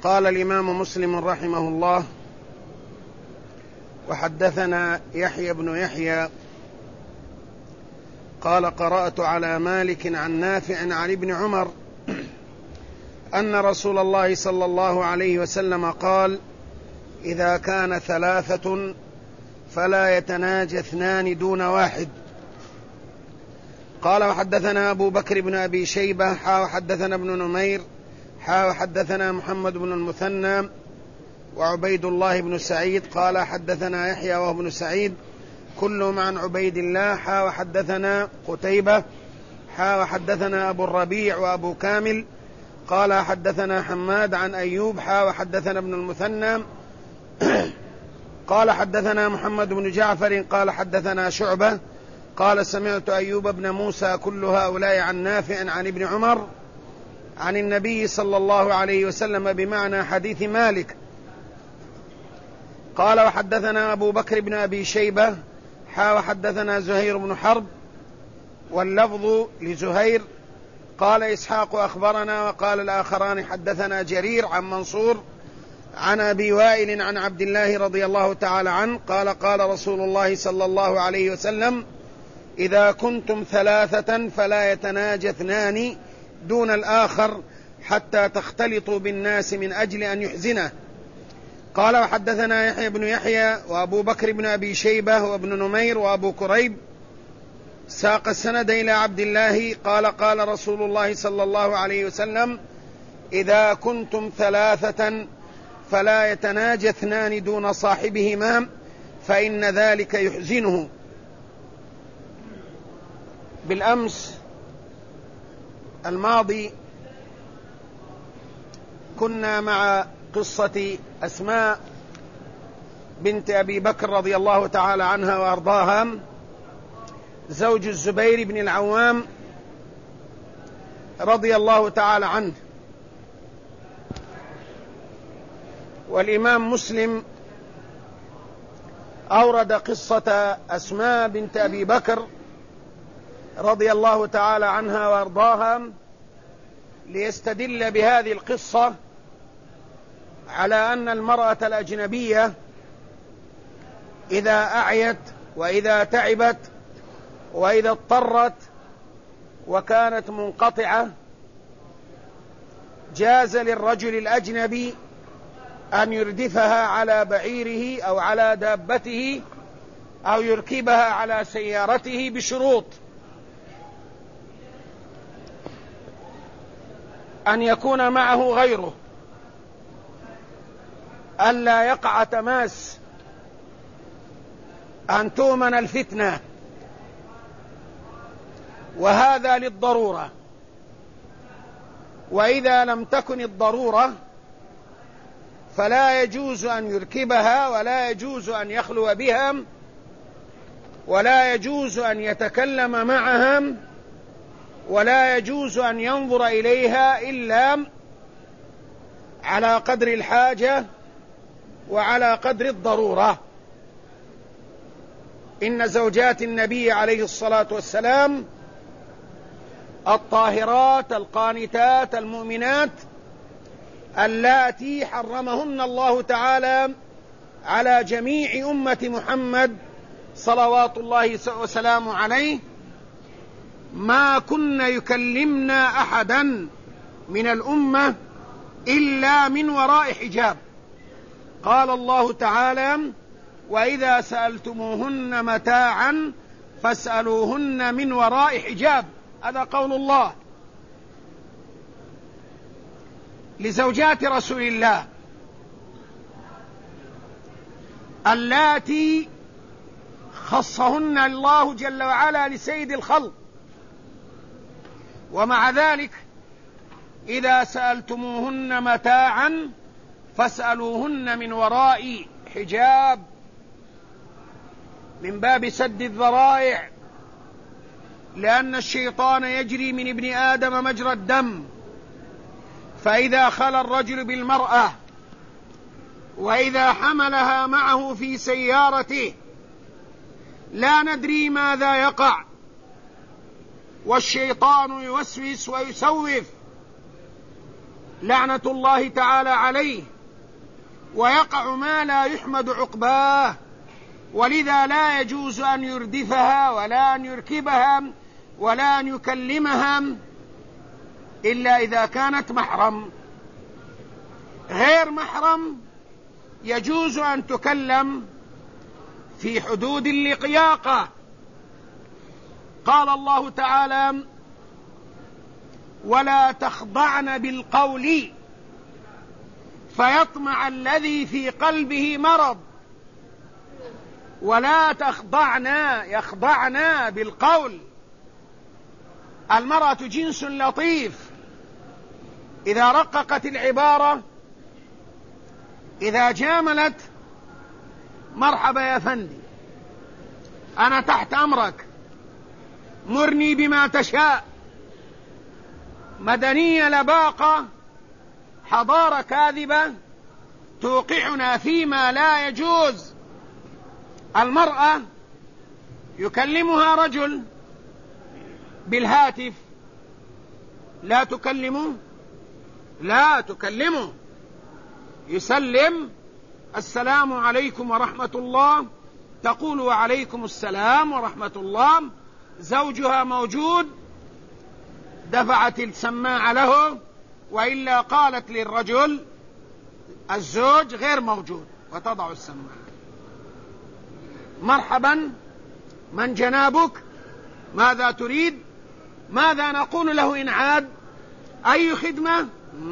قال الإمام مسلم رحمه الله: وحدثنا يحيى بن يحيى قال: قرأت على مالك عن نافع عن ابن عمر أن رسول الله صلى الله عليه وسلم قال: إذا كان ثلاثة فلا يتناجى اثنان دون واحد. قال: وحدثنا أبو بكر بن أبي شيبة وحدثنا ابن نمير وحدثنا محمد بن المثنى وعبيد الله بن سعيد قال: حدثنا يحيى وابن سعيد كلهم عن عبيد الله وحدثنا قتيبة وحدثنا أبو الربيع وأبو كامل قال: حدثنا حماد عن أيوب وحدثنا ابن المثنى قال: حدثنا محمد بن جعفر قال: حدثنا شعبة قال: سمعت أيوب بن موسى كل هؤلاء عن نافع عن ابن عمر عن النبي صلى الله عليه وسلم بمعنى حديث مالك. قال: وحدثنا أبو بكر بن أبي شيبة وحدثنا زهير بن حرب واللفظ لزهير قال: إسحاق أخبرنا. وقال الآخران: حدثنا جرير عن منصور عن أبي وائل عن عبد الله رضي الله تعالى عنه قال: قال رسول الله صلى الله عليه وسلم: إذا كنتم ثلاثة فلا يتناجى اثنان دون الآخر حتى تختلطوا بالناس من أجل أن يحزنه. قال: وحدثنا يحيى بن يحيى وأبو بكر بن أبي شيبة وابن نمير وأبو كريب ساق السند إلى عبد الله قال: قال رسول الله صلى الله عليه وسلم: إذا كنتم ثلاثة فلا يتناجى اثنان دون صاحبهما فإن ذلك يحزنه. بالأمس الماضي كنا مع قصة أسماء بنت أبي بكر رضي الله تعالى عنها وأرضاها زوج الزبير بن العوام رضي الله تعالى عنه. والإمام مسلم أورد قصة أسماء بنت أبي بكر رضي الله تعالى عنها وأرضاها ليستدل بهذه القصة على أن المرأة الأجنبية إذا أعيت وإذا تعبت وإذا اضطرت وكانت منقطعة جاز للرجل الأجنبي أن يردفها على بعيره أو على دابته أو يركبها على سيارته بشروط: أن يكون معه غيره، ألا يقع تماس، أن تؤمن الفتنة، وهذا للضرورة. وإذا لم تكن الضرورة فلا يجوز أن يركبها ولا يجوز أن يخلو بها ولا يجوز أن يتكلم معها ولا يجوز أن ينظر إليها إلا على قدر الحاجة وعلى قدر الضرورة. إن زوجات النبي عليه الصلاة والسلام الطاهرات القانتات المؤمنات اللاتي حرمهن الله تعالى على جميع أمة محمد صلوات الله وسلامه عليه ما كن يكلمن أحدا من الأمة إلا من وراء حجاب. قال الله تعالى: وإذا سألتموهن متاعا فاسألوهن من وراء حجاب. هذا قول الله لزوجات رسول الله اللاتي خصهن الله جل وعلا لسيد الخلق. ومع ذلك إذا سألتموهن متاعا فاسألوهن من وراء حجاب، من باب سد الذرائع، لأن الشيطان يجري من ابن آدم مجرى الدم. فإذا خلى الرجل بالمرأة وإذا حملها معه في سيارته لا ندري ماذا يقع، والشيطان يوسوس ويسوف لعنة الله تعالى عليه، ويقع ما لا يحمد عقباه، ولذا لا يجوز أن يردفها ولا أن يركبها ولا أن يكلمها إلا إذا كانت محرم. غير محرم يجوز أن تكلم في حدود اللقياقة. قال الله تعالى: ولا تخضعن بالقول فيطمع الذي في قلبه مرض. ولا يخضعن بالقول. المرأة جنس لطيف، إذا رققت العبارة، إذا جاملت: مرحبا يا فندي، أنا تحت أمرك، مرني بما تشاء، مدنية لباقة، حضارة كاذبة توقعنا فيما لا يجوز. المرأة يكلمها رجل بالهاتف، لا تكلمه، يسلم: السلام عليكم ورحمة الله، تقول: وعليكم السلام ورحمة الله. زوجها موجود، دفعت السماعة له، وإلا قالت للرجل: الزوج غير موجود، وتضع السماعة. مرحبا، من جنابك؟ ماذا تريد؟ ماذا نقول له إن عاد؟ أي خدمة؟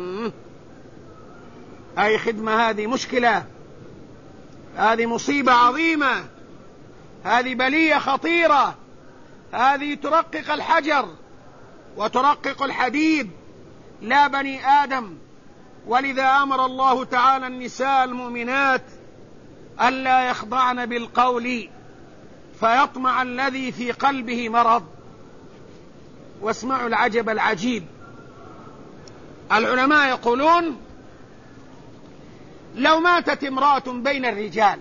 أي خدمة؟ هذه مشكلة، هذه مصيبة عظيمة، هذه بلية خطيرة، هذه ترقق الحجر وترقق الحديد، لا بني آدم. ولذا أمر الله تعالى النساء المؤمنات ألا يخضعن بالقول فيطمع الذي في قلبه مرض. واسمعوا العجب العجيب، العلماء يقولون: لو ماتت امرأة بين الرجال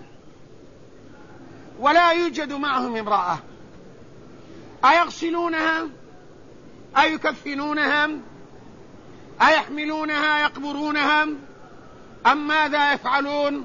ولا يوجد معهم امرأة، أيغسلونها؟ أيكفنونها؟ أيحملونها؟ يقبرونها؟ أم ماذا يفعلون؟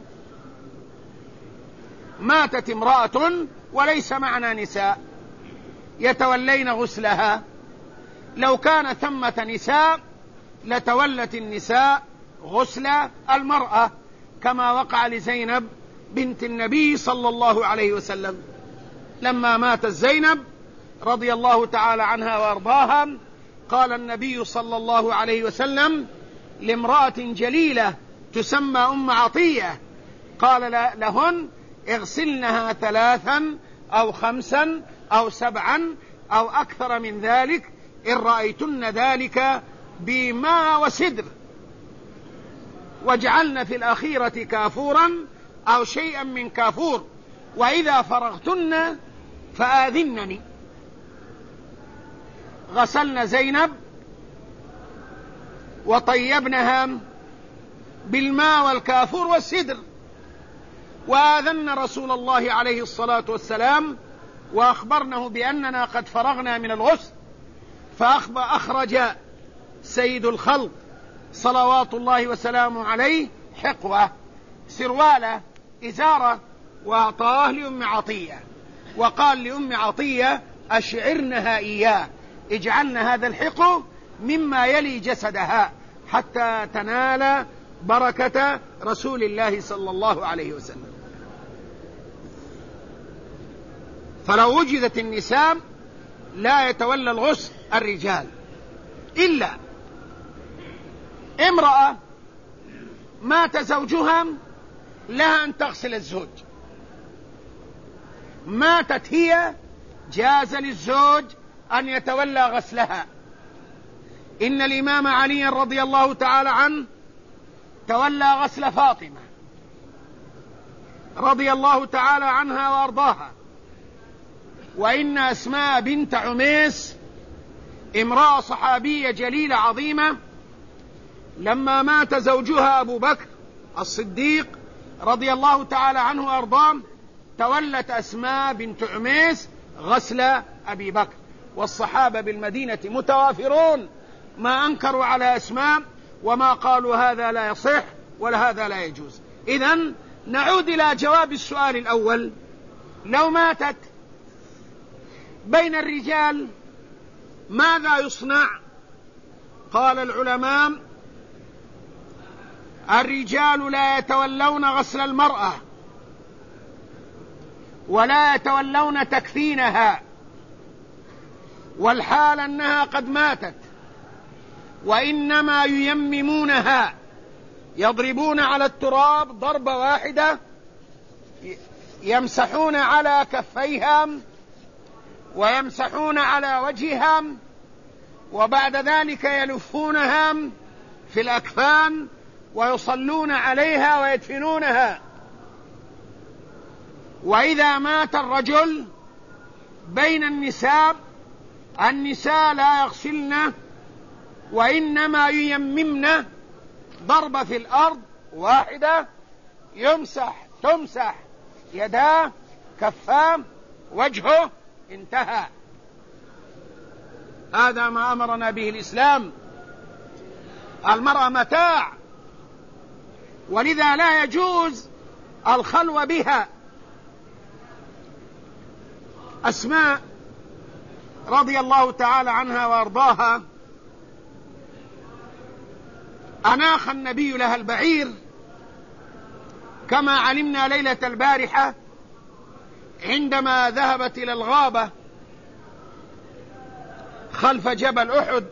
ماتت امرأة وليس معنا نساء يتولين غسلها. لو كان ثمة نساء لتولت النساء غسل المرأة، كما وقع لزينب بنت النبي صلى الله عليه وسلم. لما ماتت زينب رضي الله تعالى عنها وارضاها، قال النبي صلى الله عليه وسلم لامرأة جليلة تسمى أم عطية، قال لهن: اغسلنها 3 أو 5 أو 7 أو أكثر من ذلك إن رأيتن ذلك بماء وسدر، واجعلن في الأخيرة كافورا أو شيئا من كافور، وإذا فرغتن فآذنني. غسلن زينب وطيبنها بالماء والكافور والسدر، وآذن رسول الله عليه الصلاة والسلام وأخبرنه بأننا قد فرغنا من الغسل. فأخرج سيد الخلق صلوات الله وسلامه عليه حقوة، سروالة، إزارة، وأعطاه لأم عطية، وقال لأم عطية: أشعرنها إياه، اجعلنا هذا الحقو مما يلي جسدها حتى تنال بركة رسول الله صلى الله عليه وسلم. فلو وجدت النساء لا يتولى الغسل الرجال، إلا امرأة مات زوجها لها أن تغسل الزوج، ماتت هي جاز للزوج أن يتولى غسلها. إن الإمام علي رضي الله تعالى عنه تولى غسل فاطمة رضي الله تعالى عنها وأرضاها. وإن أسماء بنت عميس امرأة صحابية جليلة عظيمة، لما مات زوجها أبو بكر الصديق رضي الله تعالى عنه وأرضاه، تولت أسماء بنت عميس غسل أبي بكر. والصحابة بالمدينة متوافرون، ما أنكروا على أسماء وما قالوا هذا لا يصح ولا هذا لا يجوز. إذن نعود إلى جواب السؤال الأول: لو ماتت بين الرجال ماذا يصنع؟ قال العلماء: الرجال لا يتولون غسل المرأة ولا يتولون تكفينها والحال أنها قد ماتت، وإنما ييممونها، يضربون على التراب ضربة واحدة، يمسحون على كفيها ويمسحون على وجهها، وبعد ذلك يلفونها في الأكفان ويصلون عليها ويدفنونها. وإذا مات الرجل بين النساء لا يغسلن وإنما ييممن، ضربة في الأرض واحدة، تمسح يداه، كفاه، وجهه، انتهى. هذا ما أمرنا به الإسلام. المرأة متاع، ولذا لا يجوز الخلوة بها. أسماء رضي الله تعالى عنها وأرضاها أناخ النبي لها البعير كما علمنا ليلة البارحة عندما ذهبت إلى الغابة خلف جبل أحد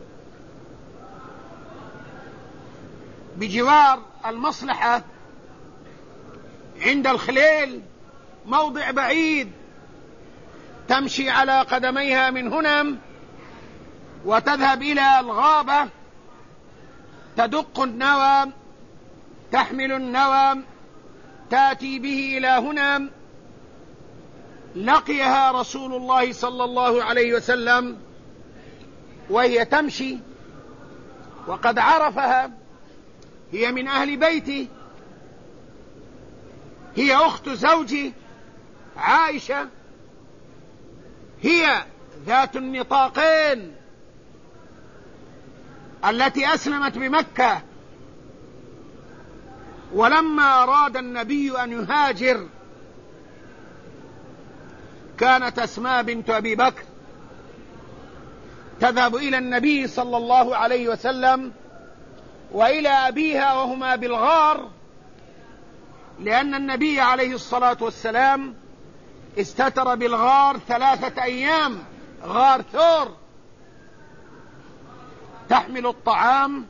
بجوار المصلحة عند الخليل، موضع بعيد تمشي على قدميها من هنا وتذهب إلى الغابة، تدق النوى، تحمل النوى، تأتي به إلى هنا. لقيها رسول الله صلى الله عليه وسلم وهي تمشي، وقد عرفها، هي من أهل بيتي، هي أخت زوجي عائشة، هي ذات النطاقين التي أسلمت بمكة. ولما أراد النبي أن يهاجر كانت أسماء بنت أبي بكر تذهب إلى النبي صلى الله عليه وسلم وإلى أبيها وهما بالغار، لأن النبي عليه الصلاة والسلام استتر بالغار 3 أيام، غار ثور. تحمل الطعام،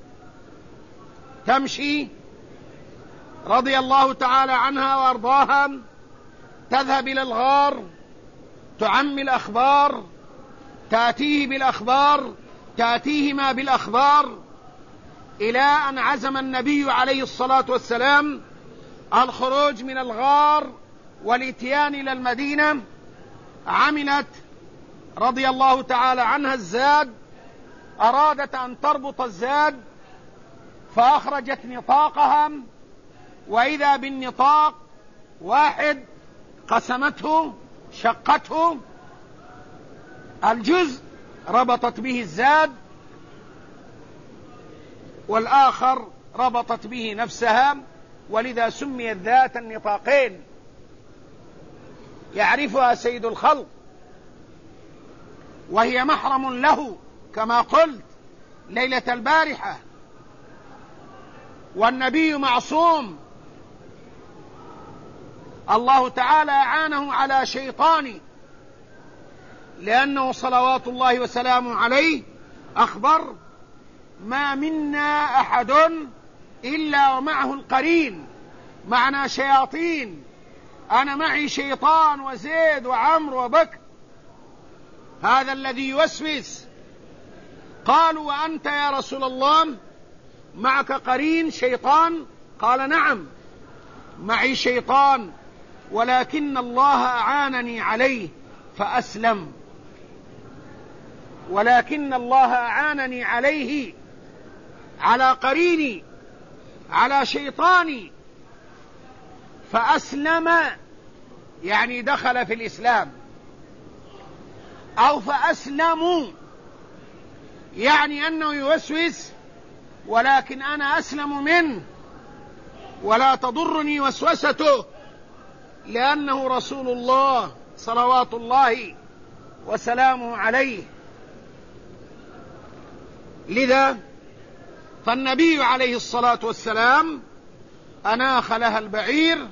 تمشي رضي الله تعالى عنها وأرضاها، تذهب إلى الغار، تعمي الأخبار، تأتيه بالأخبار، تأتيهما بالأخبار، إلى أن عزم النبي عليه الصلاة والسلام الخروج من الغار والاتيان إلى المدينة. عملت رضي الله تعالى عنها الزاد، أرادت أن تربط الزاد فأخرجت نطاقها، وإذا بالنطاق واحد قسمته، شقته، الجزء ربطت به الزاد والآخر ربطت به نفسها، ولذا سميت ذات النطاقين. يعرفها سيد الخلق وهي محرم له كما قلت ليلة البارحة، والنبي معصوم، الله تعالى أعانه على شيطان، لأنه صلوات الله وسلامه عليه أخبر: ما منا أحد إلا ومعه القرين، معنا شياطين، أنا معي شيطان وزيد وعمر وبكر، هذا الذي يوسوس. قالوا: وأنت يا رسول الله معك قرين شيطان؟ قال: نعم معي شيطان، ولكن الله أعانني عليه فأسلم، ولكن الله أعانني عليه، على قريني، على شيطاني، فأسلم، يعني دخل في الإسلام، أو فأسلموا يعني أنه يوسوس ولكن أنا أسلم منه ولا تضرني وسوسته، لأنه رسول الله صلوات الله وسلامه عليه. لذا فالنبي عليه الصلاة والسلام أناخ لها البعير،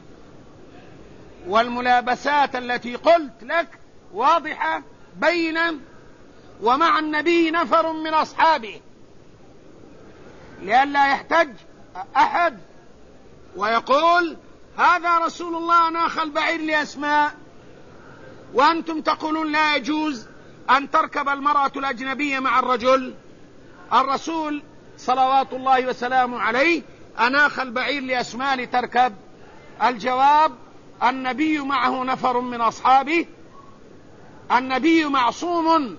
والملابسات التي قلت لك واضحة بينة، ومع النبي نفر من أصحابه، لئلا يحتج أحد ويقول هذا رسول الله أناخ البعير لأسماء وأنتم تقولون لا يجوز أن تركب المرأة الأجنبية مع الرجل. الرسول صلوات الله وسلامه عليه أناخ البعير لأسماء لتركب. الجواب: النبي معه نفر من أصحابه، النبي معصوم،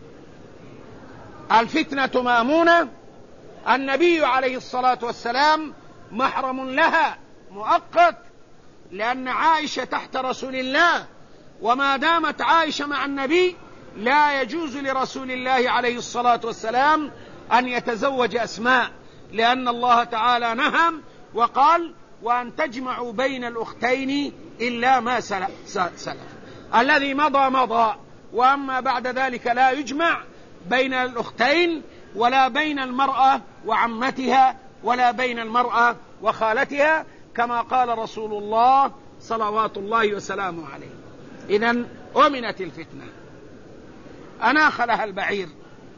الفتنة مأمونة، النبي عليه الصلاة والسلام محرم لها مؤقت، لأن عائشة تحت رسول الله، وما دامت عائشة مع النبي لا يجوز لرسول الله عليه الصلاة والسلام أن يتزوج أسماء، لأن الله تعالى نهى وقال: وأن تجمعوا بين الأختين إلا ما سلف. الذي مضى مضى، وأما بعد ذلك لا يجمع بين الأختين، ولا بين المرأة وعمتها، ولا بين المرأة وخالتها، كما قال رسول الله صلوات الله وسلامه عليه. إذن أمنت الفتنة. أناخ لها البعير.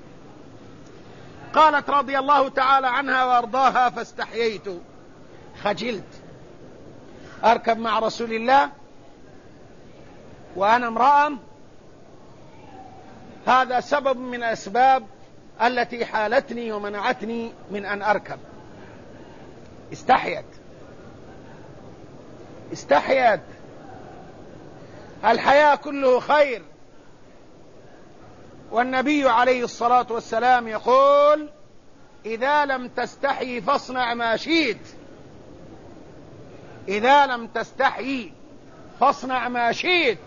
قالت رضي الله تعالى عنها وأرضاها: فاستحييت، خجلت أركب مع رسول الله وأنا امرأة. هذا سبب من الأسباب التي حالتني ومنعتني من أن أركب. استحيت. الحياة كله خير، والنبي عليه الصلاة والسلام يقول: إذا لم تستحي فاصنع ما شئت. إذا لم تستحي فاصنع ما شئت.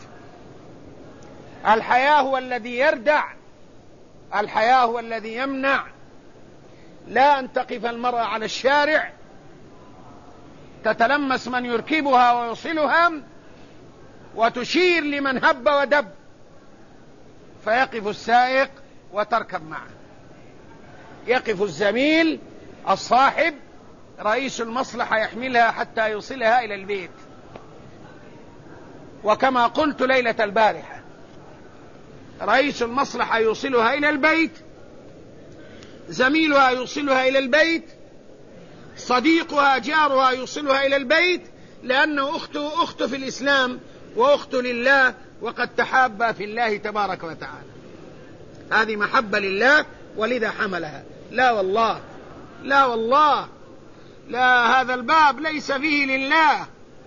الحياة هو الذي يردع، الحياة هو الذي يمنع. لا أن تقف المرأة على الشارع تتلمس من يركبها ويوصلها وتشير لمن هب ودب، فيقف السائق وتركب معه، يقف الزميل الصاحب رئيس المصلحة يحملها حتى يوصلها إلى البيت. وكما قلت ليلة البارحة، رئيس المصلحة يوصلها إلى البيت، زميلها يوصلها إلى البيت، صديقها جارها يوصلها إلى البيت، لأنه أخته في الإسلام وأخته لله، وقد تحابا في الله تبارك وتعالى. هذه محبة لله ولذا حملها. لا والله، لا والله، لا، هذا الباب ليس فيه لله.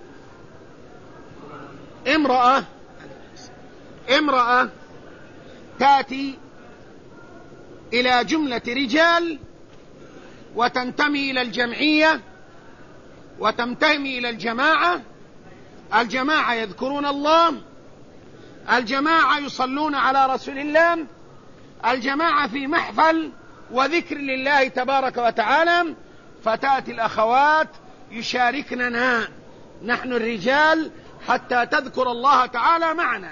امرأة تأتي إلى جملة رجال وتنتمي إلى الجمعية وتنتمي إلى الجماعة. الجماعة يذكرون الله، الجماعة يصلون على رسول الله، الجماعة في محفل وذكر لله تبارك وتعالى. فتأتي الأخوات يشاركننا نحن الرجال حتى تذكر الله تعالى معنا،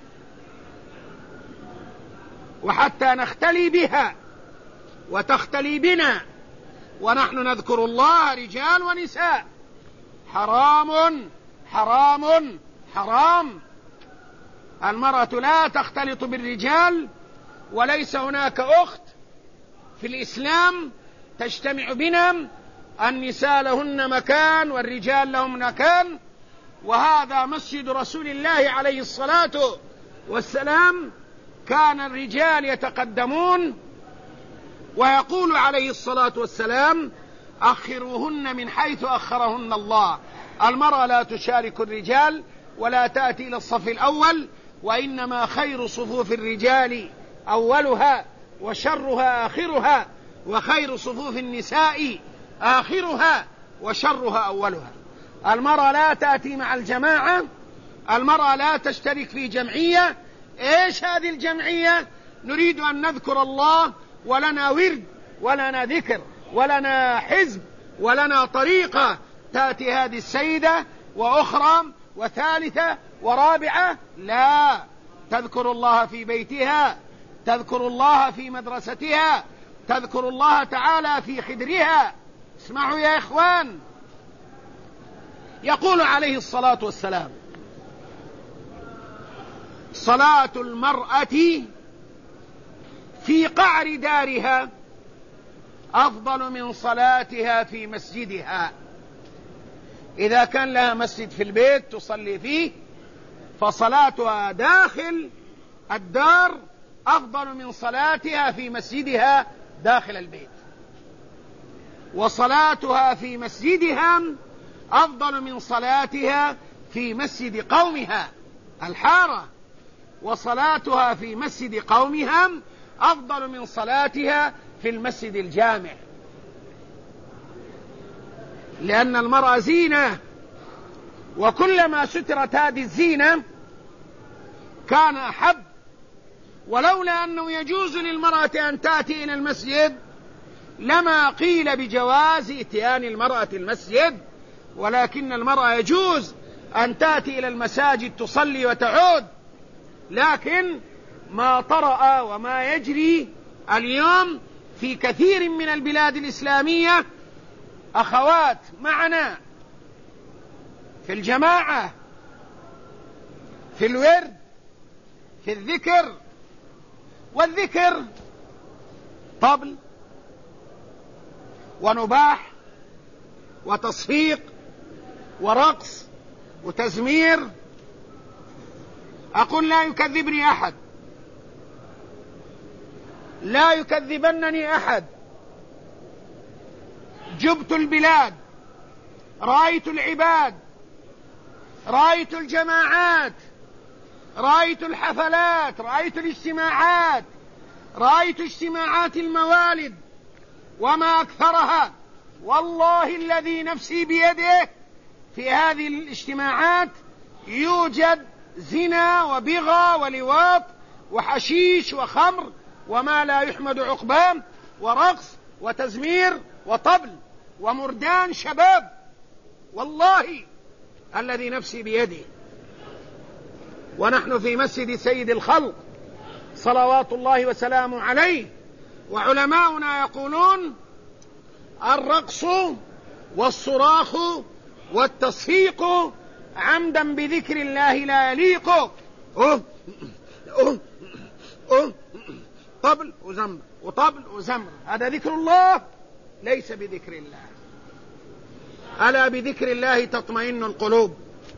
وحتى نختلي بها وتختلي بنا، ونحن نذكر الله رجال ونساء. حرام حرام حرام. المرأة لا تختلط بالرجال، وليس هناك أخت في الإسلام تجتمع بنا. النساء لهن مكان والرجال لهم مكان، وهذا مسجد رسول الله عليه الصلاة والسلام. كان الرجال يتقدمون ويقول عليه الصلاة والسلام: أخروهن من حيث أخرهن الله. المرأة لا تشارك الرجال ولا تأتي إلى الصف الأول، وإنما خير صفوف الرجال أولها وشرها آخرها، وخير صفوف النساء آخرها وشرها أولها. المرأة لا تأتي مع الجماعة، المرأة لا تشترك في جمعية. إيش هذه الجمعية؟ نريد أن نذكر الله ولنا ورد ولنا ذكر، ولنا حزب ولنا طريقة. تأتي هذه السيدة وأخرى وثالثة ورابعة، لا، تذكر الله في بيتها، تذكر الله في مدرستها، تذكر الله تعالى في خدرها. اسمعوا يا إخوان، يقول عليه الصلاة والسلام: صلاة المرأة في قعر دارها أفضل من صلاتها في مسجدها. إذا كان لها مسجد في البيت تصلي فيه، فصلاتها داخل الدار أفضل من صلاتها في مسجدها داخل البيت، وصلاتها في مسجدها أفضل من صلاتها في مسجد قومها الحارة، وصلاتها في مسجد قومها أفضل من صلاتها في المسجد الجامع، لأن المرأة زينة، وكلما سترت هذه الزينة كان أحب. ولولا أنه يجوز للمرأة أن تأتي إلى المسجد لما قيل بجواز إتيان المرأة المسجد، ولكن المرأة يجوز أن تأتي إلى المساجد تصلي وتعود. لكن ما طرأ وما يجري اليوم في كثير من البلاد الإسلامية، أخوات معنا في الجماعة، في الورد، في الذكر، والذكر طبل ونباح وتصفيق ورقص وتزمير. أقول لا يكذبني أحد، لا يكذبنني أحد. جبت البلاد، رأيت العباد، رأيت الجماعات، رأيت الحفلات، رأيت الاجتماعات، رأيت اجتماعات الموالد وما أكثرها. والله الذي نفسي بيده في هذه الاجتماعات يوجد زنا وبغى ولواط وحشيش وخمر وما لا يحمد عقباه، ورقص وتزمير وطبل ومردان شباب. والله الذي نفسي بيده، ونحن في مسجد سيد الخلق صلوات الله وسلامه عليه، وعلماؤنا يقولون: الرقص والصراخ والتصفيق عمدا بذكر الله لا يليق. طبل وزمر وطبل وزمر، هذا ذكر الله ليس بذكر الله. ألا بذكر الله تطمئن القلوب.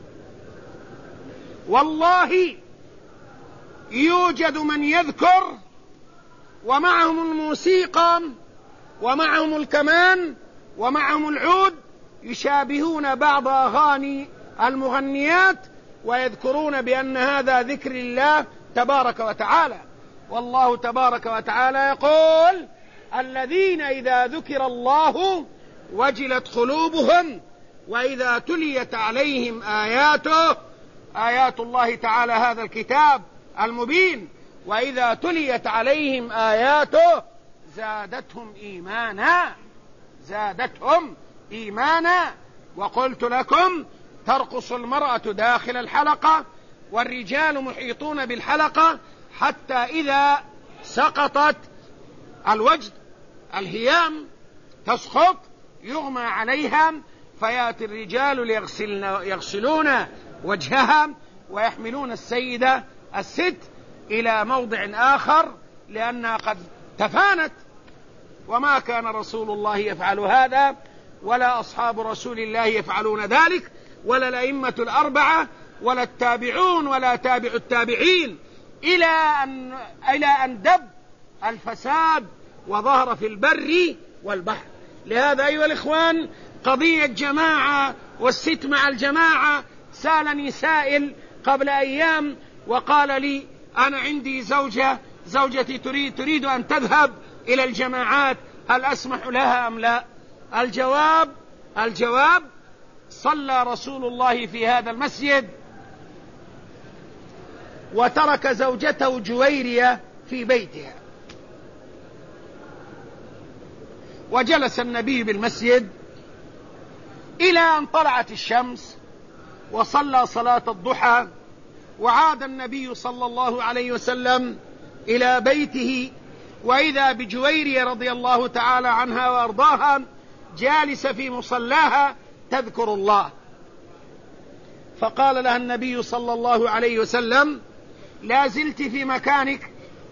والله يوجد من يذكر ومعهم الموسيقى ومعهم الكمان ومعهم العود، يشابهون بعض أغاني المغنيات ويذكرون بأن هذا ذكر الله تبارك وتعالى. والله تبارك وتعالى يقول: الذين إذا ذكر الله وجلت قلوبهم وإذا تليت عليهم آياته، آيات الله تعالى هذا الكتاب المبين، وإذا تليت عليهم آياته زادتهم إيمانا، زادتهم إيمانا. وقلت لكم: ترقص المرأة داخل الحلقة والرجال محيطون بالحلقة، حتى إذا سقطت الوجد الهيام تسقط يغمى عليها، فيأتي الرجال يغسلون وجهها ويحملون السيدة الست إلى موضع آخر لأنها قد تفانت. وما كان رسول الله يفعل هذا، ولا أصحاب رسول الله يفعلون ذلك، ولا الأئمة الأربعة، ولا التابعون، ولا تابع التابعين، إلى أن دب الفساد وظهر في البر والبحر. لهذا أيها الإخوان، قضية جماعة والست مع الجماعة، سألني سائل قبل أيام وقال لي: أنا عندي زوجتي تريد أن تذهب إلى الجماعات، هل أسمح لها أم لا؟ الجواب: صلى رسول الله في هذا المسجد وترك زوجته جويرية في بيتها، وجلس النبي بالمسجد إلى أن طلعت الشمس وصلى صلاة الضحى، وعاد النبي صلى الله عليه وسلم إلى بيته، وإذا بجويرية رضي الله تعالى عنها وأرضاها جالسة في مصلاها تذكر الله، فقال لها النبي صلى الله عليه وسلم: لا زلت في مكانك؟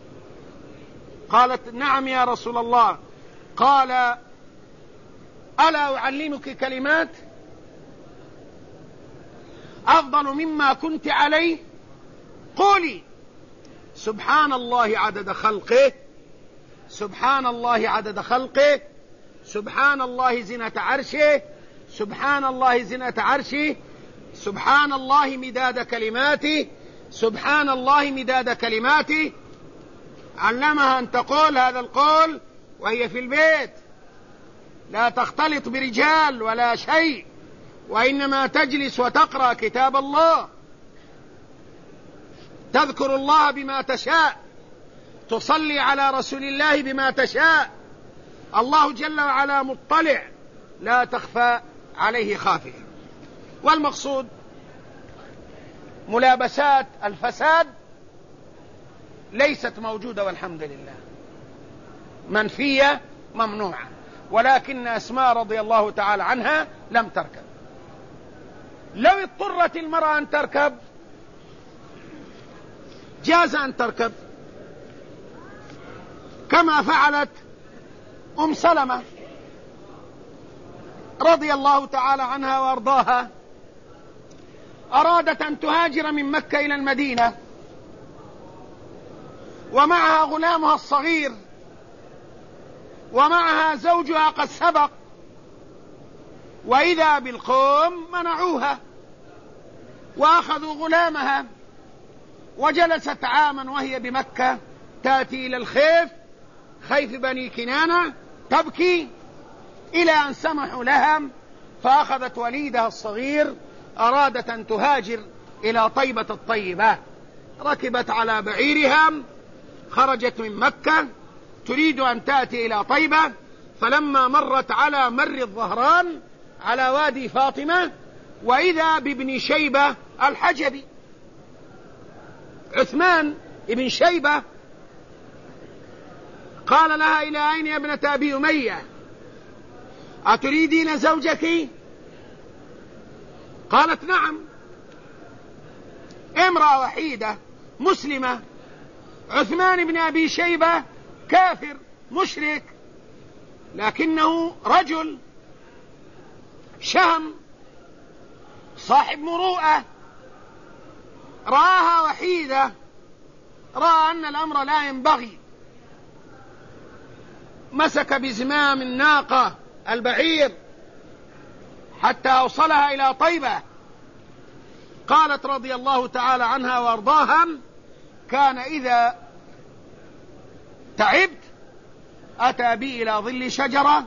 قالت: نعم يا رسول الله. قال: ألا أعلمك كلمات أفضل مما كنت عليه؟ قولي: سبحان الله عدد خلقه، سبحان الله عدد خلقه، سبحان الله زنة عرشه، سبحان الله زنة عرشه، سبحان الله مداد كلماته، سبحان الله مداد كلماته. علمها أن تقول هذا القول وهي في البيت، لا تختلط برجال ولا شيء، وإنما تجلس وتقرأ كتاب الله، تذكر الله بما تشاء، تصلي على رسول الله بما تشاء. الله جل وعلا مطلع، لا تخفى عليه خافية. والمقصود ملابسات الفساد ليست موجودة والحمد لله، منفية ممنوعة، ولكن أسماء رضي الله تعالى عنها لم تركب. لو اضطرت المرأة أن تركب جاز أن تركب، كما فعلت أم سلمة رضي الله تعالى عنها وأرضاها، أرادت أن تهاجر من مكة إلى المدينة ومعها غلامها الصغير ومعها زوجها قد سبق، وإذا بالقوم منعوها وأخذوا غلامها، وجلست عاما وهي بمكة تأتي إلى الخيف، خيف بني كنانة، تبكي، إلى أن سمحوا لها فأخذت وليدها الصغير، أرادت أن تهاجر إلى طيبة الطيبة، ركبت على بعيرها، خرجت من مكة تريد أن تأتي إلى طيبة، فلما مرت على مر الظهران على وادي فاطمة وإذا بابن شيبة الحجبي، عثمان ابن شيبة، قال لها: إلى أين يا ابنة أبي أمية؟ أتريدين زوجك؟ قالت: نعم. امرأة وحيدة مسلمة، عثمان بن أبي شيبة كافر مشرك، لكنه رجل شهم صاحب مروءة، رآها وحيدة، رأى أن الأمر لا ينبغي، مسك بزمام الناقة البعير حتى أوصلها إلى طيبة. قالت رضي الله تعالى عنها وأرضاها: كان إذا تعبت أتى بي إلى ظل شجرة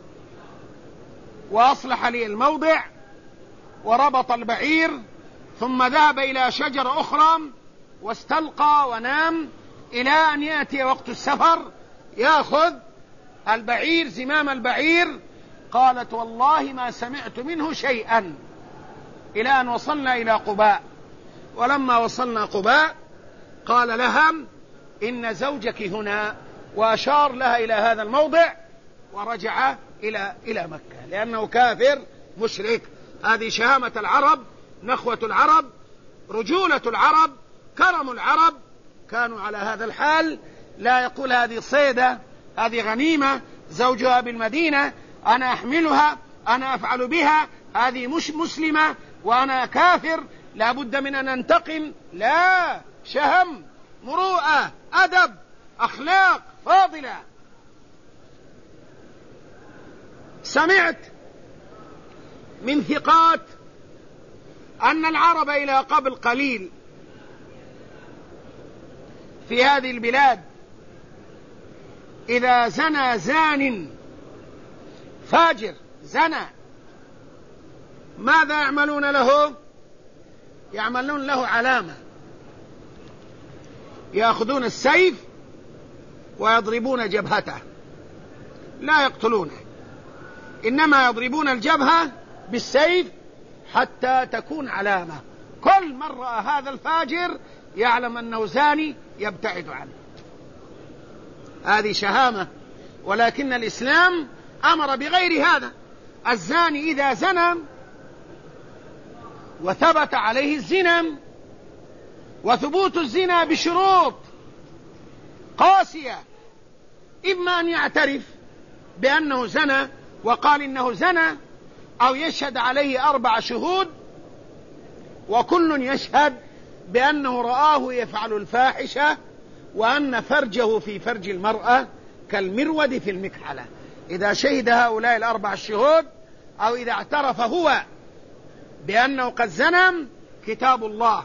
وأصلح لي الموضع وربط البعير، ثم ذهب إلى شجرة أخرى واستلقى ونام إلى أن يأتي وقت السفر يأخذ البعير زمام البعير. قالت: والله ما سمعت منه شيئا، إلى أن وصلنا إلى قباء. ولما وصلنا قباء قال لها: إن زوجك هنا، وأشار لها إلى هذا الموضع، ورجع إلى مكة، لأنه كافر مشرك. هذه شهامة العرب، نخوة العرب، رجولة العرب، كرم العرب، كانوا على هذا الحال. لا يقول: هذه صيدة، هذه غنيمة، زوجها بالمدينة، أنا أحملها، أنا أفعل بها، هذه مش مسلمة وأنا كافر، لا بد من أن أنتقم. لا، شهم، مروءة، أدب، أخلاق فاضلة. سمعت من ثقات أن العرب إلى قبل قليل في هذه البلاد إذا زنى زان فاجر زنى، ماذا يعملون له؟ يعملون له علامة، يأخذون السيف ويضربون جبهته لا يقتلونه، إنما يضربون الجبهة بالسيف حتى تكون علامة، كل من رأى هذا الفاجر يعلم أنه زاني يبتعد عنه. هذه شهامة، ولكن الإسلام أمر بغير هذا. الزاني إذا زنى وثبت عليه الزنا، وثبوت الزنا بشروط قاسية، إما أن يعترف بأنه زنى وقال إنه زنى، أو يشهد عليه 4 شهود وكل يشهد بأنه رآه يفعل الفاحشة، وأن فرجه في فرج المرأة كالمرود في المكحلة. إذا شهد هؤلاء 4 الشهود، أو إذا اعترف هو بأنه قد زنى، كتاب الله،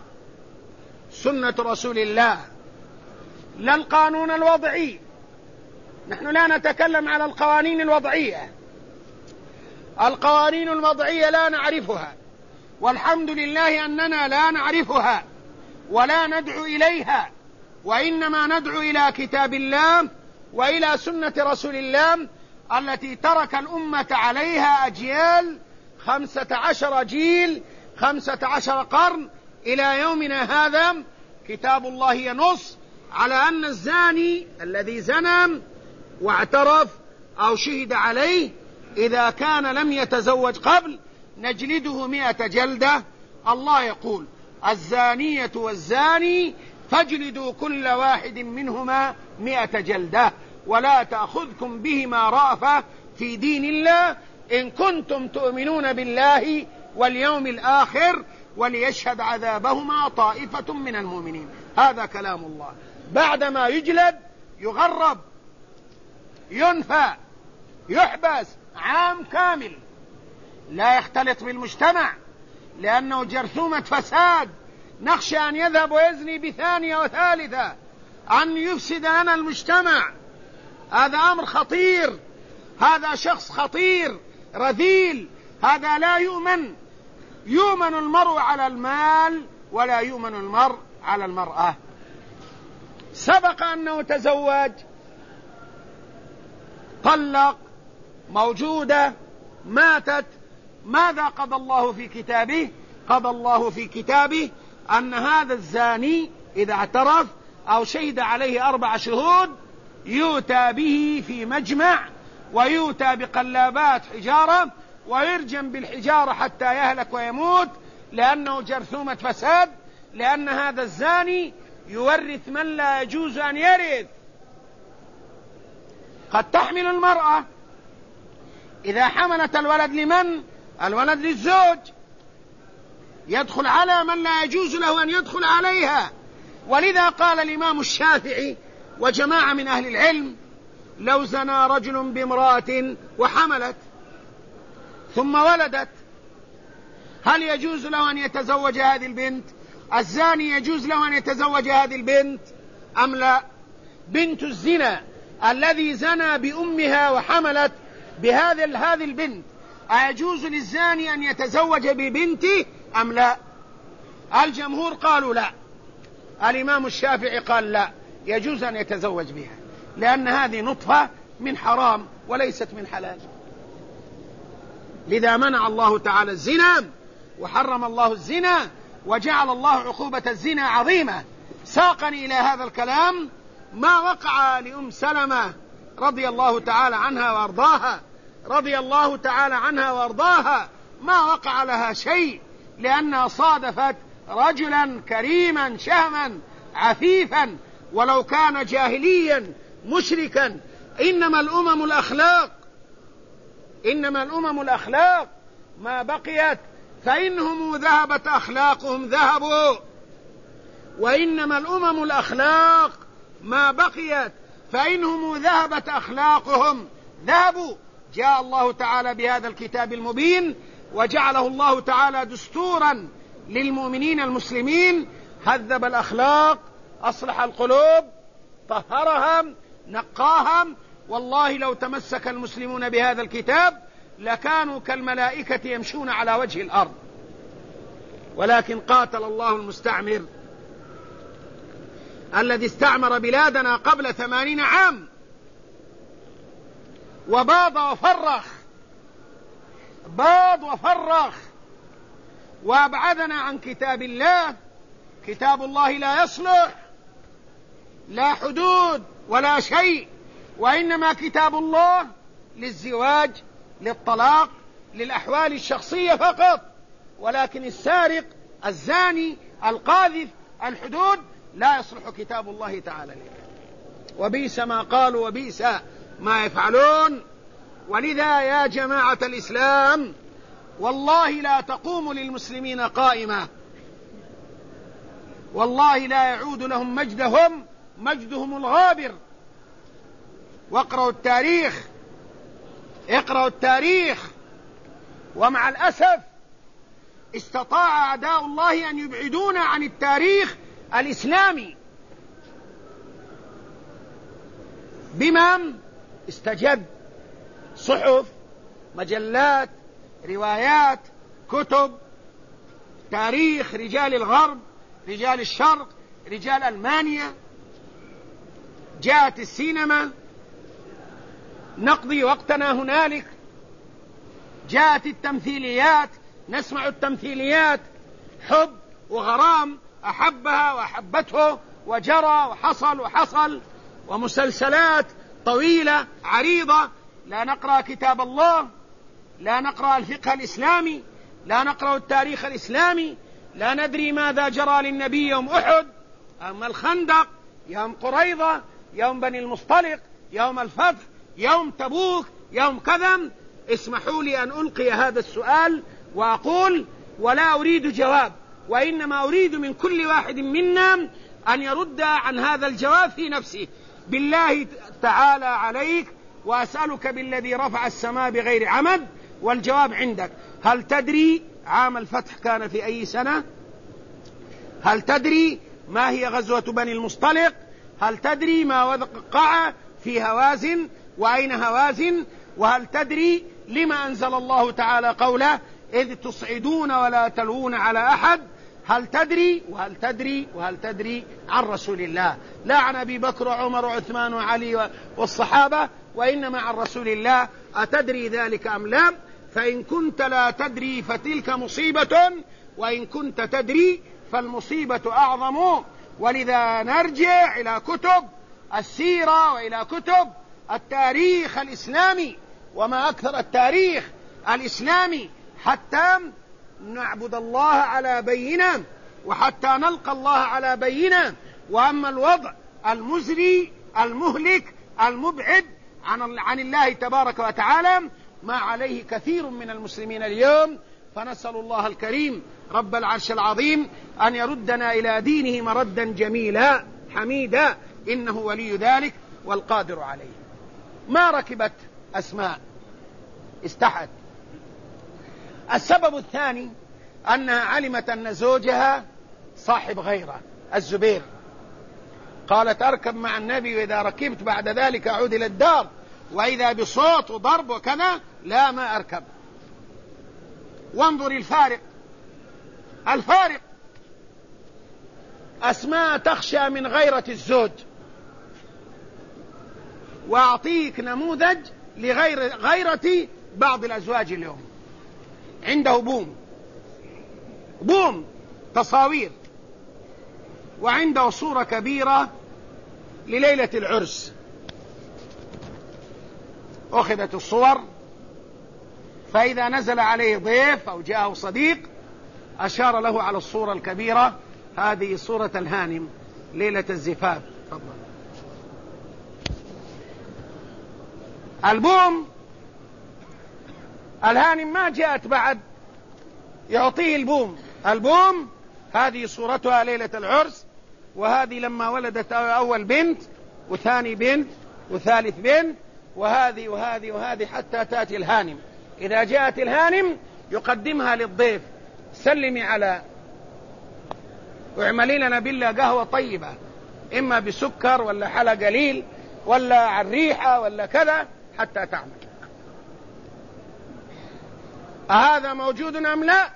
سنة رسول الله، لا القانون الوضعي. نحن لا نتكلم على القوانين الوضعية، القوانين الوضعية لا نعرفها، والحمد لله أننا لا نعرفها ولا ندعو إليها، وإنما ندعو إلى كتاب الله وإلى سنة رسول الله التي ترك الأمة عليها أجيال، 15 جيل، 15 قرن إلى يومنا هذا. كتاب الله ينص على أن الزاني الذي زنى واعترف أو شهد عليه إذا كان لم يتزوج قبل نجلده 100 جلدة. الله يقول: الزانية والزاني فاجلدوا كل واحد منهما 100 جلدة ولا تأخذكم بهما رأفة في دين الله إن كنتم تؤمنون بالله واليوم الآخر وليشهد عذابهما طائفة من المؤمنين. هذا كلام الله. بعدما يجلد يغرب، ينفى، يحبس عام كامل، لا يختلط بالمجتمع، لأنه جرثومة فساد. نخشى أن يذهب ويزني بثانية وثالثة، أن يفسد لنا المجتمع. هذا أمر خطير، هذا شخص خطير رذيل، هذا لا يؤمن. يؤمن المرء على المال ولا يؤمن المرء على المرأة. سبق أنه تزوج، طلق، موجودة، ماتت، ماذا قضى الله في كتابه؟ قضى الله في كتابه أن هذا الزاني إذا اعترف أو شهد عليه 4 شهود يؤتى به في مجمع، ويؤتى بقلابات حجارة ويرجم بالحجارة حتى يهلك ويموت، لأنه جرثومة فساد، لأن هذا الزاني يورث من لا يجوز أن يرث. قد تحمل المرأة، إذا حملت الولد لمن؟ الولد للزوج، يدخل على من لا يجوز له أن يدخل عليها. ولذا قال الإمام الشافعي وجماعة من أهل العلم: لو زنى رجل بامرأة وحملت ثم ولدت، هل يجوز له أن يتزوج هذه البنت؟ الزاني يجوز له أن يتزوج هذه البنت أم لا؟ بنت الزنا الذي زنى بأمها وحملت بهذه البنت، أيجوز للزاني أن يتزوج ببنته أم لا؟ الجمهور قالوا لا، الإمام الشافعي قال لا، يجوز أن يتزوج بها، لأن هذه نطفة من حرام وليست من حلال. لذا منع الله تعالى الزنا وحرم الله الزنا وجعل الله عقوبة الزنا عظيمة. ساقني إلى هذا الكلام ما وقع لأم سلمة رضي الله تعالى عنها وأرضاها، رضي الله تعالى عنها وأرضاها، ما وقع لها شيء، لأنها صادفت رجلا كريما شهما عفيفا، ولو كان جاهليا مشركا. إنما الأمم الأخلاق، إنما الأمم الأخلاق ما بقيت، فإنهم ذهبت أخلاقهم ذهبوا، وإنما الأمم الأخلاق ما بقيت، فإنهم ذهبت أخلاقهم ذهبوا. جاء الله تعالى بهذا الكتاب المبين وجعله الله تعالى دستورا للمؤمنين المسلمين، هذب الأخلاق، أصلح القلوب، طهرها، نقاها. والله لو تمسك المسلمون بهذا الكتاب لكانوا كالملائكة يمشون على وجه الأرض، ولكن قاتل الله المستعمر الذي استعمر بلادنا قبل 80 عام، وباض وفرخ، باض وفرخ، وأبعدنا عن كتاب الله. كتاب الله لا يصلح، لا حدود ولا شيء، وإنما كتاب الله للزواج، للطلاق، للأحوال الشخصية فقط. ولكن السارق، الزاني، القاذف، الحدود لا يصلح كتاب الله تعالى له. وبئس ما قالوا وبئس ما يفعلون. ولذا يا جماعة الإسلام، والله لا تقوم للمسلمين قائمة، والله لا يعود لهم مجدهم الغابر. واقرأوا التاريخ، اقرأوا التاريخ. ومع الأسف استطاع أعداء الله أن يبعدونا عن التاريخ الإسلامي بما استجد: صحف، مجلات، روايات، كتب، تاريخ رجال الغرب، رجال الشرق، رجال ألمانيا. جاءت السينما نقضي وقتنا هنالك، جاءت التمثيليات نسمع التمثيليات، حب وغرام، أحبها وأحبته وجرى وحصل، ومسلسلات طويلة عريضة. لا نقرأ كتاب الله، لا نقرأ الفقه الإسلامي، لا نقرأ التاريخ الإسلامي، لا ندري ماذا جرى للنبي يوم أحد، يوم الخندق، يوم قريظة، يوم بني المصطلق، يوم الفتح، يوم تبوك، يوم كذا. اسمحوا لي أن ألقي هذا السؤال وأقول، ولا أريد جواب، وإنما أريد من كل واحد منا أن يرد عن هذا الجواب في نفسه. بالله تعالى عليك، وأسألك بالذي رفع السماء بغير عمد، والجواب عندك: هل تدري عام الفتح كان في أي سنة؟ هل تدري ما هي غزوة بني المصطلق؟ هل تدري ما وقع في هوازن وأين هوازن؟ وهل تدري لما أنزل الله تعالى قوله: إذ تصعدون ولا تلوون على أحد؟ هل تدري وهل تدري عن رسول الله، لا عن أبي بكر وعمر وعثمان وعلي والصحابة، وإنما عن رسول الله. أتدري ذلك أم لا؟ فإن كنت لا تدري فتلك مصيبة، وإن كنت تدري فالمصيبة أعظم. ولذا نرجع إلى كتب السيرة وإلى كتب التاريخ الإسلامي، وما أكثر التاريخ الإسلامي، حتى نعبد الله على بينة، وحتى نلقى الله على بينة. وأما الوضع المزري المهلك المبعد عن الله تبارك وتعالى ما عليه كثير من المسلمين اليوم، فنسأل الله الكريم رب العرش العظيم أن يردنا إلى دينه مردا جميلا حميدا، إنه ولي ذلك والقادر عليه. ما ركبت أسماء، استحت. السبب الثاني أنها علمت أن زوجها صاحب غيرة، الزبير. قالت: أركب مع النبي، وإذا ركبت بعد ذلك أعود إلى الدار، وإذا بصوت وضرب وكذا لا، ما أركب. وانظر الفارق. أسماء تخشى من غيرة الزوج. وأعطيك نموذج غيرة بعض الأزواج اليوم. عنده بوم تصاوير، وعنده صورة كبيرة لليلة العرس. أخذت الصور، فإذا نزل عليه ضيف أو جاءه صديق أشار له على الصورة الكبيرة: هذه صورة الهانم ليلة الزفاف. تفضل. البوم، الهانم ما جاءت بعد، يعطيه البوم هذه صورتها ليلة العرس، وهذه لما ولدت أول بنت وثاني بنت وثالث بنت، وهذه حتى تأتي الهانم. إذا جاءت الهانم يقدمها للضيف: سلمي على، واعملي لنا بالله قهوة طيبة، إما بسكر ولا حلى قليل ولا على الريحة ولا كذا حتى تعمل. أهذا موجود أم لا؟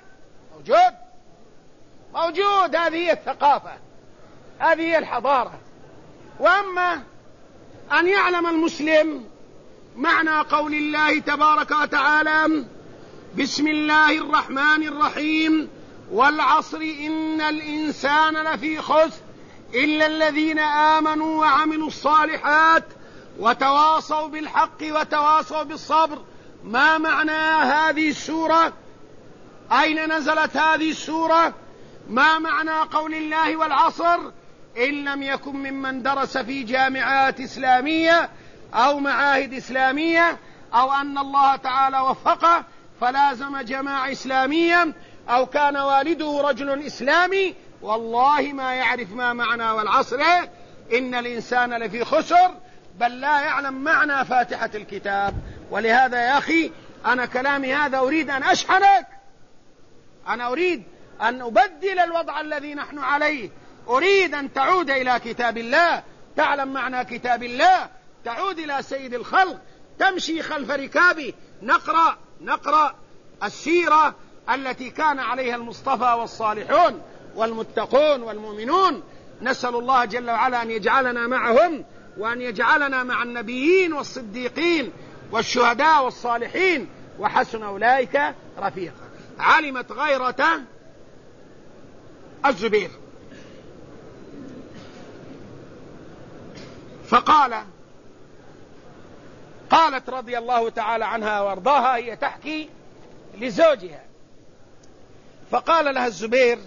موجود. هذه هي الثقافة، هذه هي الحضارة. وأما أن يعلم المسلم معنى قول الله تبارك وتعالى: بسم الله الرحمن الرحيم، والعصر إن الإنسان لفي خسر إلا الذين آمنوا وعملوا الصالحات وتواصوا بالحق وتواصوا بالصبر. ما معنى هذه السورة؟ أين نزلت هذه السورة؟ ما معنى قول الله والعصر؟ إن لم يكن ممن درس في جامعات إسلامية أو معاهد إسلامية، أو أن الله تعالى وفقه فلازم جماعة إسلامية، أو كان والده رجل إسلامي، والله ما يعرف ما معنى والعصر إن الإنسان لفي خسر، بل لا يعلم معنى فاتحة الكتاب. ولهذا يا أخي أنا كلامي هذا أريد أن أشحنك، أنا أريد أن أبدل الوضع الذي نحن عليه، أريد أن تعود إلى كتاب الله، تعلم معنى كتاب الله، تعود إلى سيد الخلق، تمشي خلف ركابه، نقرأ السيرة التي كان عليها المصطفى والصالحون والمتقون والمؤمنون. نسأل الله جل وعلا أن يجعلنا معهم، وأن يجعلنا مع النبيين والصديقين والشهداء والصالحين، وحسن أولئك رفيقا. علمت غيرة الزبير قالت رضي الله تعالى عنها وارضاها، هي تحكي لزوجها، فقال لها الزبير: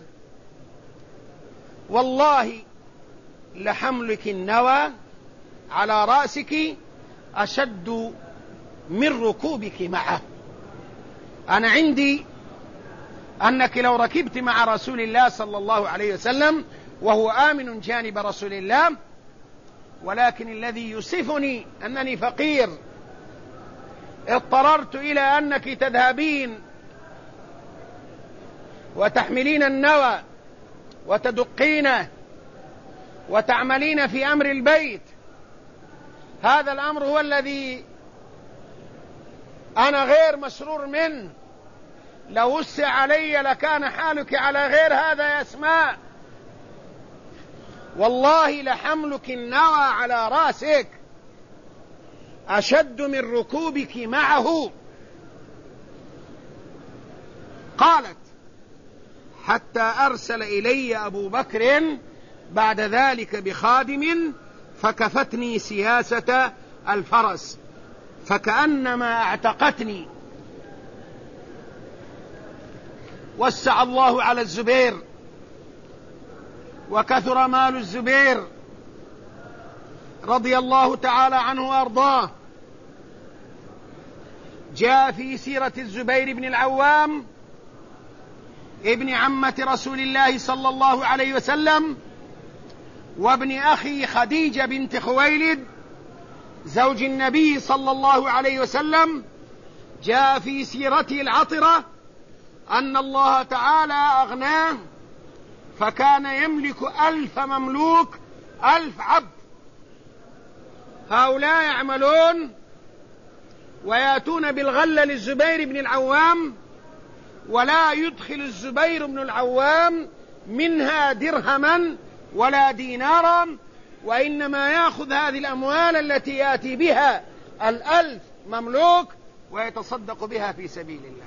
والله لحملك النوى على رأسك أشد من ركوبك معه. أنا عندي أنك لو ركبت مع رسول الله صلى الله عليه وسلم وهو آمن جانب رسول الله، ولكن الذي يسفني أنني فقير، اضطررت إلى أنك تذهبين وتحملين النوى وتدقينه وتعملين في أمر البيت. هذا الأمر هو الذي أنا غير مسرور منه. لو وسع علي لكان حالك على غير هذا يا أسماء. والله لحملك النوى على رأسك أشد من ركوبك معه. قالت: حتى أرسل إلي أبو بكر بعد ذلك بخادم فكفتني سياسة الفرس فكأنما اعتقتني. وسع الله على الزبير وكثر مال الزبير رضي الله تعالى عنه وأرضاه. جاء في سيرة الزبير بن العوام ابن عمة رسول الله صلى الله عليه وسلم، وابن أخي خديجة بنت خويلد زوج النبي صلى الله عليه وسلم، جاء في سيرته العطرة أن الله تعالى أغناه فكان يملك 1000 مملوك، 1000 عبد. هؤلاء يعملون ويأتون بالغلة للزبير بن العوام، ولا يدخل الزبير بن العوام منها درهما ولا دينارا، وإنما يأخذ هذه الأموال التي يأتي بها 1000 مملوك ويتصدق بها في سبيل الله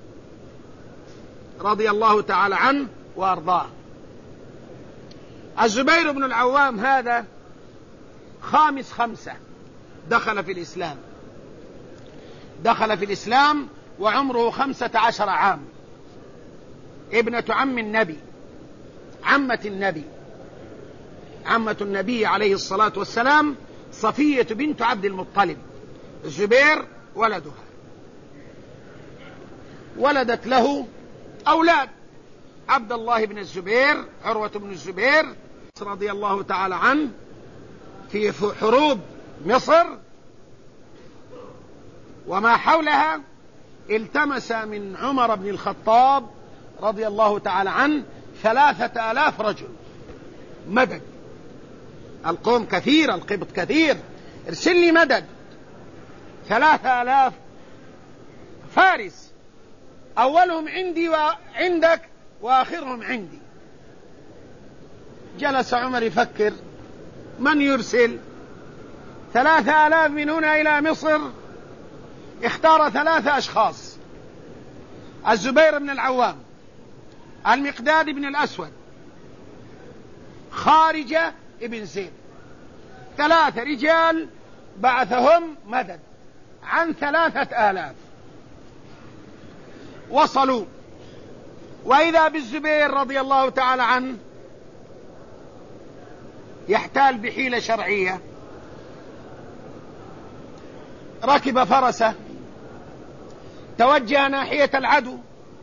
رضي الله تعالى عنه وأرضاه. الزبير بن العوام هذا خامس 5 دخل في الإسلام وعمره 15 عام، ابنة عم النبي، عمة النبي عليه الصلاة والسلام، صفية بنت عبد المطلب. الزبير ولدها، ولدت له أولاد: عبد الله بن الزبير، عروة بن الزبير رضي الله تعالى عنه في حروب مصر وما حولها. التمس من عمر بن الخطاب رضي الله تعالى عنه 3000 رجل مدد. القوم كثير، القبط كثير، ارسل لي مدد 3000 فارس، أولهم عندي وعندك وآخرهم عندي. جلس عمر يفكر من يرسل، 3,000 من هنا إلى مصر اختار 3 أشخاص: الزبير بن العوام، المقداد بن الأسود، خارجة ابن زيد. 3 رجال بعثهم مدد عن 3,000. وصلوا، وإذا بالزبير رضي الله تعالى عنه يحتال بحيلة شرعية. ركب فرسه، توجه ناحية العدو،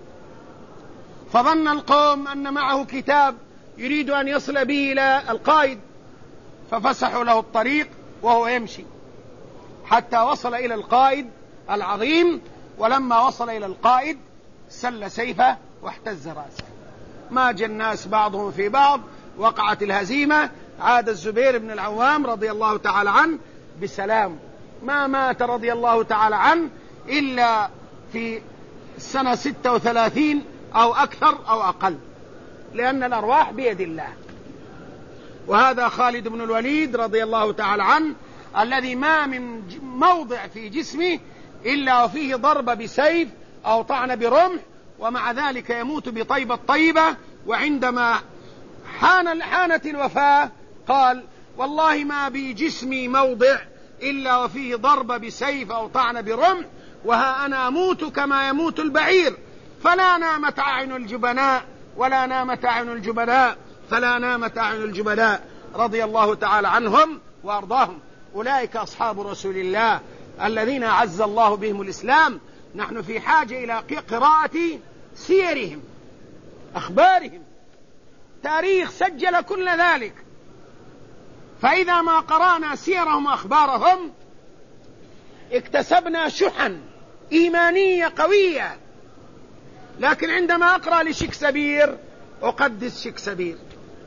فظن القوم أن معه كتاب يريد أن يصل به إلى القائد، ففسحوا له الطريق وهو يمشي حتى وصل إلى القائد العظيم. ولما وصل إلى القائد سل سيفه واحتز رأسه. ماج الناس بعضهم في بعض، وقعت الهزيمة. عاد الزبير بن العوام رضي الله تعالى عنه بسلام، ما مات رضي الله تعالى عنه إلا في السنة 36 أو أكثر أو أقل، لأن الأرواح بيد الله. وهذا خالد بن الوليد رضي الله تعالى عنه الذي ما من موضع في جسمه إلا وفيه ضرب بسيف أو طعن برمح، ومع ذلك يموت بطيبة طيبة. وعندما حانت الوفاة قال: والله ما بجسمي موضع إلا وفيه ضرب بسيف أو طعن برمح، وها أنا أموت كما يموت البعير، فلا نامت أعين الجبناء ولا نامت أعين الجبناء فلا نامت أعين الجبناء. رضي الله تعالى عنهم وأرضاهم. أولئك أصحاب رسول الله الذين أعز الله بهم الإسلام. نحن في حاجة إلى قراءة سيرهم، أخبارهم، تاريخ سجل كل ذلك. فإذا ما قرأنا سيرهم وأخبارهم اكتسبنا شحا إيمانية قوية. لكن عندما أقرأ لشكسبير أقدس شكسبير،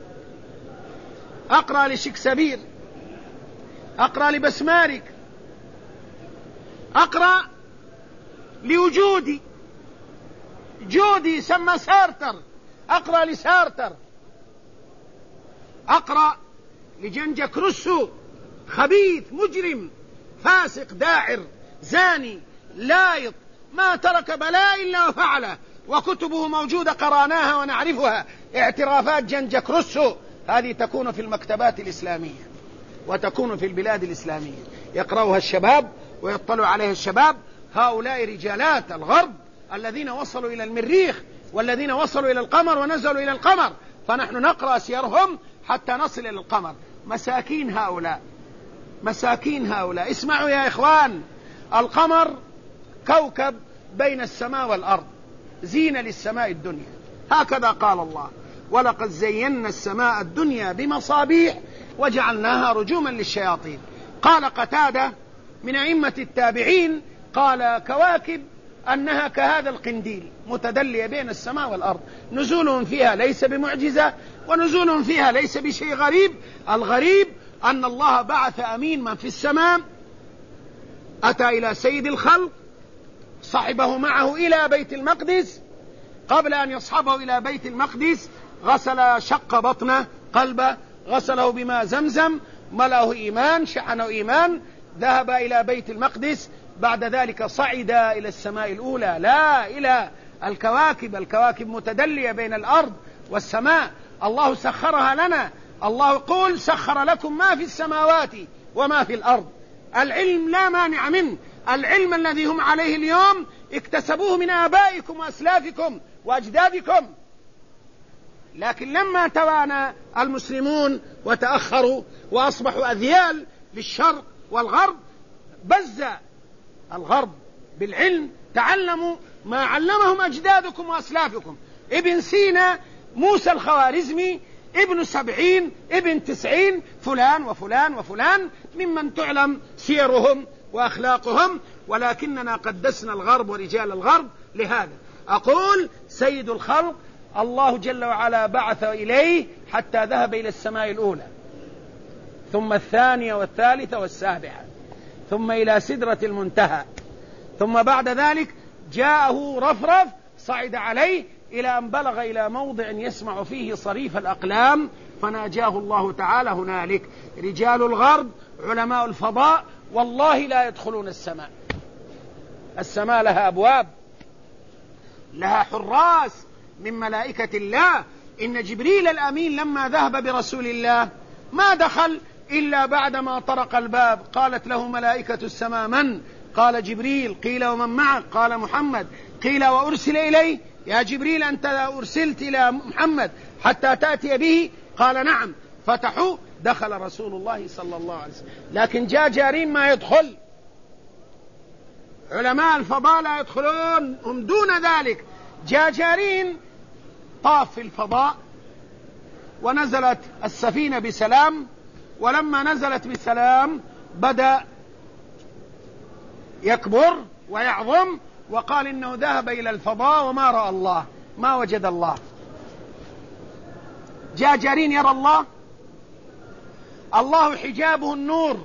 أقرأ لشكسبير، أقرأ لبسمارك، أقرأ لوجودي، جودي سمى سارتر، أقرأ لسارتر، أقرأ لجنجك روسو، خبيث مجرم فاسق داعر زاني لايط ما ترك بلاء إلا وفعله، وكتبه موجودة قرأناها ونعرفها. اعترافات جنجك روسو هذه تكون في المكتبات الإسلامية وتكون في البلاد الإسلامية، يقرأها الشباب ويطلع عليها الشباب. هؤلاء رجالات الغرب الذين وصلوا إلى المريخ والذين وصلوا إلى القمر ونزلوا إلى القمر، فنحن نقرأ سيرهم حتى نصل إلى القمر. مساكين هؤلاء، مساكين هؤلاء. اسمعوا يا إخوان، القمر كوكب بين السماء والأرض، زينة للسماء الدنيا، هكذا قال الله: ولقد زينا السماء الدنيا بمصابيح وجعلناها رجوما للشياطين. قال قتادة من أئمة التابعين قال: كواكب أنها كهذا القنديل متدلية بين السماء والأرض، نزولهم فيها ليس بمعجزة ونزولهم فيها ليس بشيء غريب. الغريب أن الله بعث أمين من في السماء، أتى إلى سيد الخلق، صحبه معه إلى بيت المقدس. قبل أن يصحبه إلى بيت المقدس غسل، شق بطنه قلبه، غسله بماء زمزم، ملأه إيمان، شحنه إيمان، ذهب إلى بيت المقدس. بعد ذلك صعد إلى السماء الأولى، لا إلى الكواكب. الكواكب متدلية بين الأرض والسماء، الله سخرها لنا. الله يقول: سخر لكم ما في السماوات وما في الأرض. العلم لا مانع منه، العلم الذي هم عليه اليوم اكتسبوه من آبائكم وأسلافكم وأجدادكم. لكن لما توانى المسلمون وتأخروا وأصبحوا أذيال للشرق والغرب، بز الغرب بالعلم، تعلموا ما علمهم أجدادكم وأسلافكم. ابن سينا، موسى الخوارزمي، ابن 70، ابن 90، فلان وفلان وفلان ممن تعلم سيرهم وأخلاقهم. ولكننا قدسنا الغرب ورجال الغرب لهذا. أقول: سيد الخلق الله جل وعلا بعث إليه حتى ذهب إلى السماء الأولى، ثم الثانية والثالثة والسابعة، ثم إلى سدرة المنتهى، ثم بعد ذلك جاءه رفرف صعد عليه إلى أن بلغ إلى موضع يسمع فيه صريف الأقلام فناجاه الله تعالى هنالك. رجال الغرب علماء الفضاء والله لا يدخلون السماء. السماء لها أبواب، لها حراس من ملائكة الله. إن جبريل الأمين لما ذهب برسول الله ما دخل إلا بعدما طرق الباب، قالت له ملائكة السماء من؟ قال جبريل. قيل ومن معك؟ قال محمد. قيل وأرسل إليه؟ يا جبريل أنت أرسلت إلى محمد حتى تأتي به؟ قال نعم. فتحوا، دخل رسول الله صلى الله عليه وسلم. لكن جاء جارين ما يدخل، علماء الفضاء لا يدخلون، هم دون ذلك. جاء جارين طاف في الفضاء ونزلت السفينة بسلام، ولما نزلت بسلام بدأ يكبر ويعظم وقال إنه ذهب إلى الفضاء وما رأى الله، ما وجد الله. جاء جارين يرى الله، الله حجابه النور،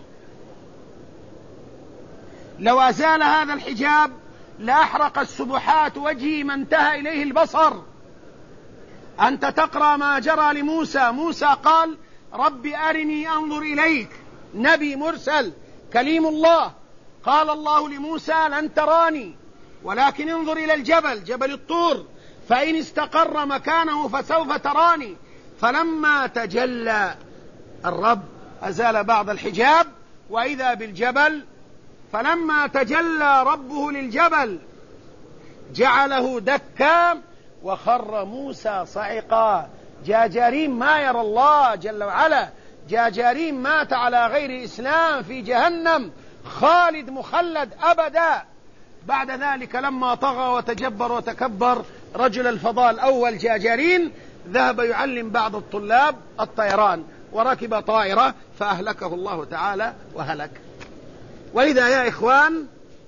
لو أزال هذا الحجاب لأحرق السبحات وجهي ما انتهى إليه البصر. أنت تقرأ ما جرى لموسى، موسى قال رب أرني أنظر إليك، نبي مرسل كليم الله. قال الله لموسى لن تراني ولكن انظر إلى الجبل، جبل الطور، فإن استقر مكانه فسوف تراني. فلما تجلى الرب أزال بعض الحجاب وإذا بالجبل، فلما تجلى ربه للجبل جعله دكا وخر موسى صعقا. جاء جارين ما يرى الله جل وعلا، جاء جارين مات على غير إسلام في جهنم خالد مخلد أبدا. بعد ذلك لما طغى وتجبر وتكبر رجل الفضاء الأول جاء جارين ذهب يعلم بعض الطلاب الطيران وركب طائرة فأهلكه الله تعالى وهلك. وإذا يا إخوان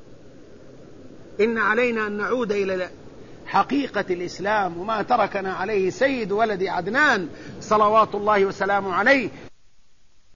إن علينا أن نعود إلى حقيقة الإسلام وما تركنا عليه سيد ولد عدنان صلوات الله وسلامه عليه.